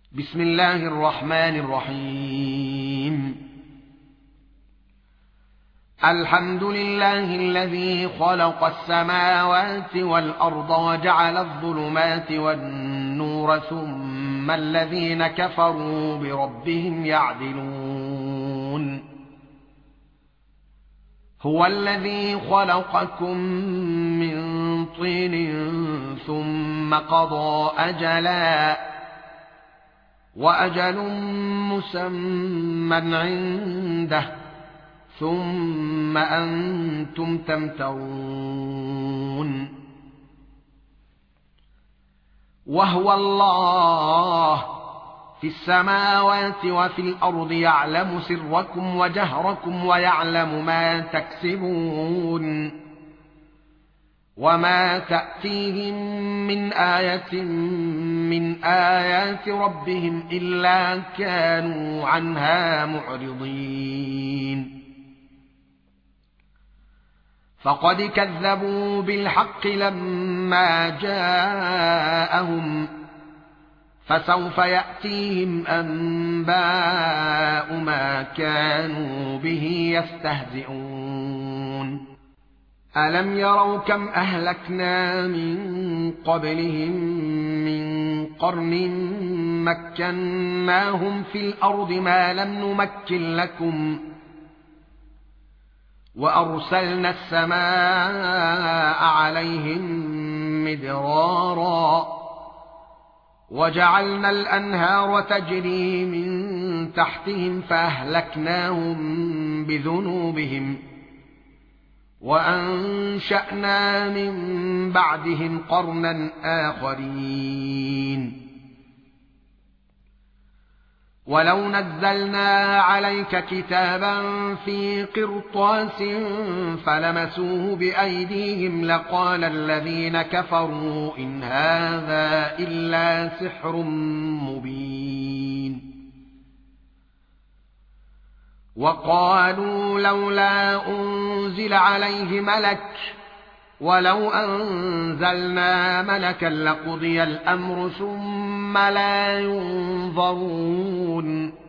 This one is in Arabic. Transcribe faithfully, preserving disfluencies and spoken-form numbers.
بسم الله الرحمن الرحيم الحمد لله الذي خلق السماوات والأرض وجعل الظلمات والنور ثم الذين كفروا بربهم يعدلون هو الذي خلقكم من طين ثم قضى أجلا وأجل مسمى عنده ثم أنتم تمترون وهو الله في السماوات وفي الأرض يعلم سركم وجهركم ويعلم ما تكسبون وما تأتيهم من آية من آيات ربهم إلا كانوا عنها معرضين فقد كذبوا بالحق لما جاءهم فسوف يأتيهم أنباء ما كانوا به يستهزئون ألم يروا كم أهلكنا من قبلهم من قرن مكناهم في الأرض ما لم نمكن لكم وأرسلنا السماء عليهم مدرارا وجعلنا الأنهار تجري من تحتهم فأهلكناهم بذنوبهم وأنشأنا من بعدهم قرنا آخرين ولو نزلنا عليك كتابا في قرطاس فلمسوه بأيديهم لقال الذين كفروا إن هذا إلا سحر مبين وقالوا لولا أنزل عليه ملك ولو أنزلنا ملكا لقضي الأمر ثم لا ينظرون